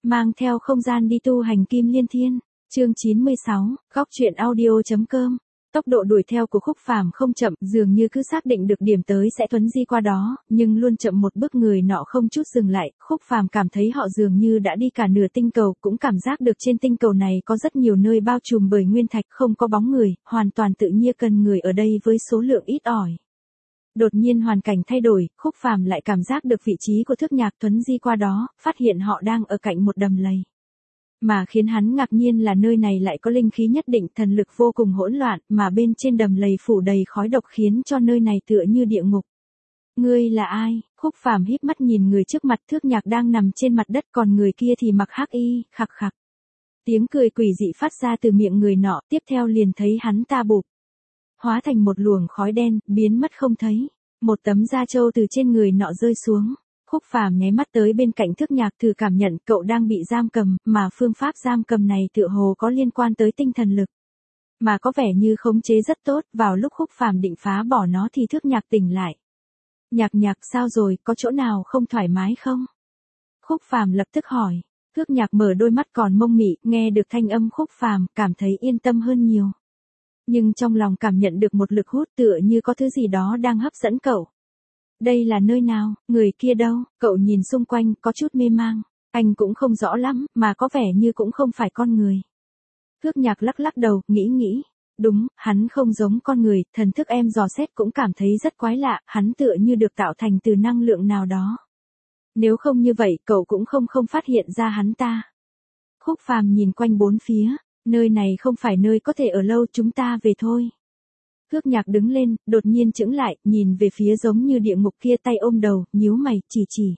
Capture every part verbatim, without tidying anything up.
Mang theo không gian đi tu hành Kim Liên Thiên. Chương chín mươi sáu, góc truyện audio.com. Tốc độ đuổi theo của Khúc Phàm không chậm, dường như cứ xác định được điểm tới sẽ thuấn di qua đó, nhưng luôn chậm một bước người nọ không chút dừng lại. Khúc Phàm cảm thấy họ dường như đã đi cả nửa tinh cầu, cũng cảm giác được trên tinh cầu này có rất nhiều nơi bao trùm bởi nguyên thạch, không có bóng người, hoàn toàn tự nhiên cần người ở đây với số lượng ít ỏi. Đột nhiên hoàn cảnh thay đổi, Khúc Phàm lại cảm giác được vị trí của Thước Nhạc thuấn di qua đó, phát hiện họ đang ở cạnh một đầm lầy. Mà khiến hắn ngạc nhiên là nơi này lại có linh khí nhất định, thần lực vô cùng hỗn loạn, mà bên trên đầm lầy phủ đầy khói độc khiến cho nơi này tựa như địa ngục. Ngươi là ai? Khúc Phàm híp mắt nhìn người trước mặt. Thước Nhạc đang nằm trên mặt đất, còn người kia thì mặc hắc y, khặc khặc. Tiếng cười quỷ dị phát ra từ miệng người nọ, tiếp theo liền thấy hắn ta bụp hóa thành một luồng khói đen, biến mất không thấy. Một tấm da trâu từ trên người nọ rơi xuống. Khúc Phàm nháy mắt tới bên cạnh Thước Nhạc, thử cảm nhận cậu đang bị giam cầm, mà phương pháp giam cầm này tựa hồ có liên quan tới tinh thần lực, mà có vẻ như khống chế rất tốt. Vào lúc Khúc Phàm định phá bỏ nó thì Thước Nhạc tỉnh lại. Nhạc Nhạc sao rồi, có chỗ nào không thoải mái không? Khúc Phàm lập tức hỏi. Thước Nhạc mở đôi mắt còn mông mị, nghe được thanh âm Khúc Phàm, cảm thấy yên tâm hơn nhiều. Nhưng trong lòng cảm nhận được một lực hút, tựa như có thứ gì đó đang hấp dẫn cậu. Đây là nơi nào, người kia đâu? Cậu nhìn xung quanh, có chút mê mang. Anh cũng không rõ lắm, mà có vẻ như cũng không phải con người. Thước Nhạc lắc lắc đầu, nghĩ nghĩ. Đúng, hắn không giống con người, thần thức em dò xét cũng cảm thấy rất quái lạ, hắn tựa như được tạo thành từ năng lượng nào đó. Nếu không như vậy, cậu cũng không không phát hiện ra hắn ta. Khúc Phàm nhìn quanh bốn phía, nơi này không phải nơi có thể ở lâu, chúng ta về thôi. Thước Nhạc đứng lên, đột nhiên chững lại, nhìn về phía giống như địa ngục kia, tay ôm đầu, nhíu mày, chỉ chỉ.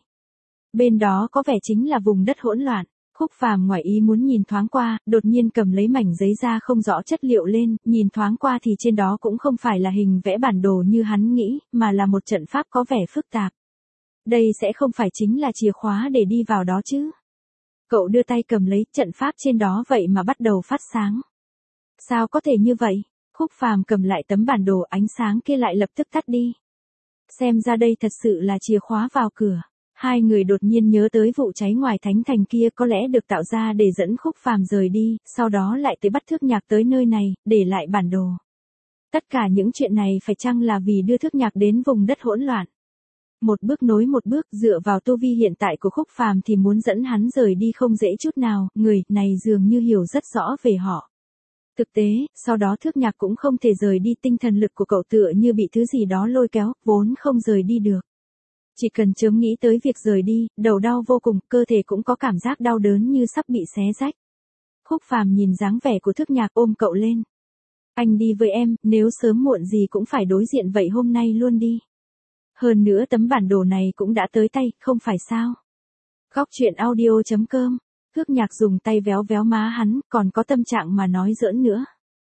Bên đó có vẻ chính là vùng đất hỗn loạn. Khúc Phàm ngoài ý muốn nhìn thoáng qua, đột nhiên cầm lấy mảnh giấy da không rõ chất liệu lên, nhìn thoáng qua thì trên đó cũng không phải là hình vẽ bản đồ như hắn nghĩ, mà là một trận pháp có vẻ phức tạp. Đây sẽ không phải chính là chìa khóa để đi vào đó chứ? Cậu đưa tay cầm lấy, trận pháp trên đó vậy mà bắt đầu phát sáng. Sao có thể như vậy? Khúc Phàm cầm lại tấm bản đồ, ánh sáng kia lại lập tức tắt đi. Xem ra đây thật sự là chìa khóa vào cửa. Hai người đột nhiên nhớ tới vụ cháy ngoài thánh thành kia có lẽ được tạo ra để dẫn Khúc Phàm rời đi, sau đó lại tới bắt Thước Nhạc tới nơi này, để lại bản đồ. Tất cả những chuyện này phải chăng là vì đưa Thước Nhạc đến vùng đất hỗn loạn? Một bước nối một bước, dựa vào tu vi hiện tại của Khúc Phàm thì muốn dẫn hắn rời đi không dễ chút nào, người này dường như hiểu rất rõ về họ. Thực tế, sau đó Thước Nhạc cũng không thể rời đi, tinh thần lực của cậu tựa như bị thứ gì đó lôi kéo, vốn không rời đi được. Chỉ cần chớm nghĩ tới việc rời đi, đầu đau vô cùng, cơ thể cũng có cảm giác đau đớn như sắp bị xé rách. Khúc Phàm nhìn dáng vẻ của Thước Nhạc, ôm cậu lên. Anh đi với em, nếu sớm muộn gì cũng phải đối diện vậy, hôm nay luôn đi. Hơn nữa tấm bản đồ này cũng đã tới tay, không phải sao? Góc truyện audio.com. Thước Nhạc dùng tay véo véo má hắn, còn có tâm trạng mà nói giỡn nữa.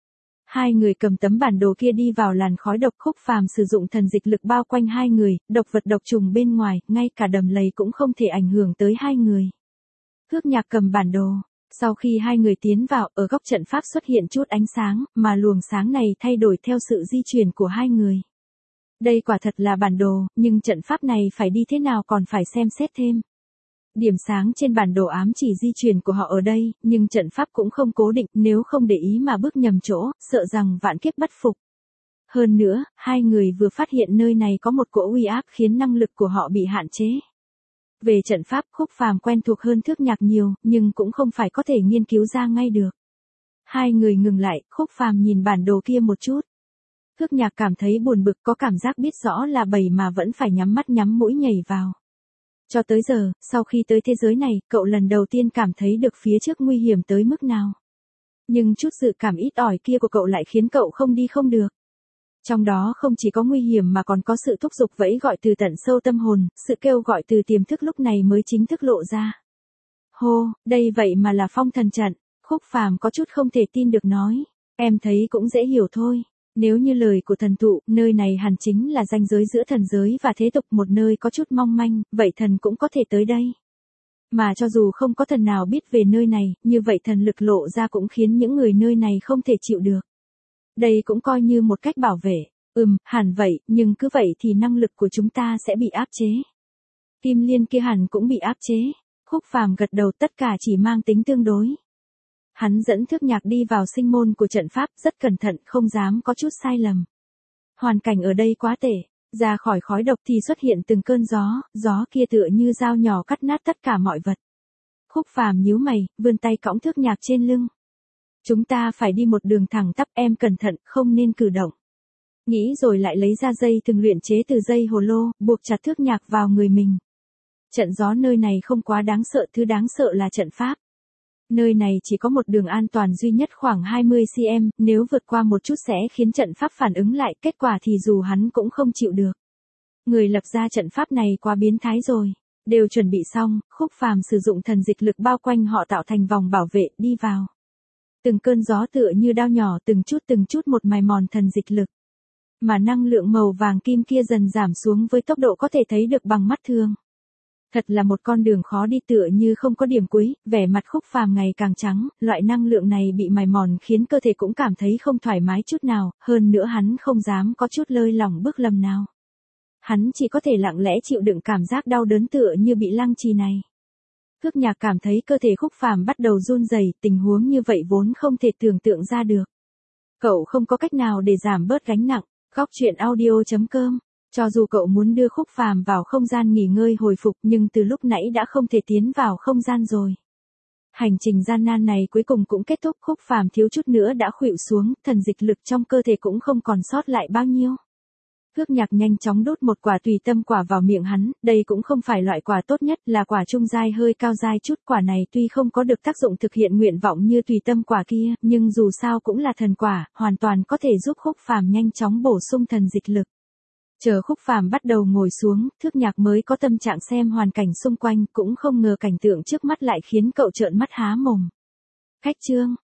Hai người cầm tấm bản đồ kia đi vào làn khói độc. Khúc Phàm sử dụng thần dịch lực bao quanh hai người, độc vật độc trùng bên ngoài, ngay cả đầm lầy cũng không thể ảnh hưởng tới hai người. Thước Nhạc cầm bản đồ. Sau khi hai người tiến vào, ở góc trận pháp xuất hiện chút ánh sáng, mà luồng sáng này thay đổi theo sự di chuyển của hai người. Đây quả thật là bản đồ, nhưng trận pháp này phải đi thế nào còn phải xem xét thêm. Điểm sáng trên bản đồ ám chỉ di chuyển của họ ở đây, nhưng trận pháp cũng không cố định, nếu không để ý mà bước nhầm chỗ, sợ rằng vạn kiếp bất phục. Hơn nữa, hai người vừa phát hiện nơi này có một cỗ uy áp khiến năng lực của họ bị hạn chế. Về trận pháp, Khúc Phàm quen thuộc hơn Thước Nhạc nhiều, nhưng cũng không phải có thể nghiên cứu ra ngay được. Hai người ngừng lại, Khúc Phàm nhìn bản đồ kia một chút. Thước Nhạc cảm thấy buồn bực, có cảm giác biết rõ là bầy mà vẫn phải nhắm mắt nhắm mũi nhảy vào. Cho tới giờ, sau khi tới thế giới này, cậu lần đầu tiên cảm thấy được phía trước nguy hiểm tới mức nào. Nhưng chút dự cảm ít ỏi kia của cậu lại khiến cậu không đi không được. Trong đó không chỉ có nguy hiểm mà còn có sự thúc giục vẫy gọi từ tận sâu tâm hồn, sự kêu gọi từ tiềm thức lúc này mới chính thức lộ ra. Hô, đây vậy mà là phong thần trận. Khúc Phàm có chút không thể tin được nói. Em thấy cũng dễ hiểu thôi. Nếu như lời của thần thụ, nơi này hẳn chính là ranh giới giữa thần giới và thế tục, một nơi có chút mong manh, vậy thần cũng có thể tới đây. Mà cho dù không có thần nào biết về nơi này, như vậy thần lực lộ ra cũng khiến những người nơi này không thể chịu được. Đây cũng coi như một cách bảo vệ. Ừm, hẳn vậy, nhưng cứ vậy thì năng lực của chúng ta sẽ bị áp chế. Kim Liên kia hẳn cũng bị áp chế. Khúc Phàm gật đầu, tất cả chỉ mang tính tương đối. Hắn dẫn Thước Nhạc đi vào sinh môn của trận pháp, rất cẩn thận, không dám có chút sai lầm. Hoàn cảnh ở đây quá tệ, ra khỏi khói độc thì xuất hiện từng cơn gió, gió kia tựa như dao nhỏ cắt nát tất cả mọi vật. Khúc Phàm nhíu mày, vươn tay cõng Thước Nhạc trên lưng. Chúng ta phải đi một đường thẳng tắp, em cẩn thận, không nên cử động. Nghĩ rồi lại lấy ra dây thừng luyện chế từ dây hồ lô, buộc chặt Thước Nhạc vào người mình. Trận gió nơi này không quá đáng sợ, thứ đáng sợ là trận pháp. Nơi này chỉ có một đường an toàn duy nhất khoảng hai mươi xăng-ti-mét, nếu vượt qua một chút sẽ khiến trận pháp phản ứng lại, kết quả thì dù hắn cũng không chịu được. Người lập ra trận pháp này quá biến thái rồi. Đều chuẩn bị xong, Khúc Phàm sử dụng thần dịch lực bao quanh họ tạo thành vòng bảo vệ, đi vào. Từng cơn gió tựa như đao nhỏ từng chút từng chút một mài mòn thần dịch lực. Mà năng lượng màu vàng kim kia dần giảm xuống với tốc độ có thể thấy được bằng mắt thường. Thật là một con đường khó đi, tựa như không có điểm cuối, vẻ mặt Khúc Phàm ngày càng trắng, loại năng lượng này bị mài mòn khiến cơ thể cũng cảm thấy không thoải mái chút nào, hơn nữa hắn không dám có chút lơi lỏng bước lầm nào. Hắn chỉ có thể lặng lẽ chịu đựng cảm giác đau đớn tựa như bị lăng trì này. Thước Nhạc cảm thấy cơ thể Khúc Phàm bắt đầu run rẩy, tình huống như vậy vốn không thể tưởng tượng ra được. Cậu không có cách nào để giảm bớt gánh nặng. Góc truyện audio chấm com. Cho dù cậu muốn đưa Khúc Phàm vào không gian nghỉ ngơi hồi phục, nhưng từ lúc nãy đã không thể tiến vào không gian rồi. Hành trình gian nan này cuối cùng cũng kết thúc, Khúc Phàm thiếu chút nữa đã khuỵu xuống, thần dịch lực trong cơ thể cũng không còn sót lại bao nhiêu. Thước Nhạc nhanh chóng đút một quả tùy tâm quả vào miệng hắn, đây cũng không phải loại quả tốt nhất, là quả trung giai hơi cao giai chút, quả này tuy không có được tác dụng thực hiện nguyện vọng như tùy tâm quả kia, nhưng dù sao cũng là thần quả, hoàn toàn có thể giúp Khúc Phàm nhanh chóng bổ sung thần dịch lực. Chờ Khúc Phàm bắt đầu ngồi xuống, Thước Nhạc mới có tâm trạng xem hoàn cảnh xung quanh, cũng không ngờ cảnh tượng trước mắt lại khiến cậu trợn mắt há mồm. Cách chương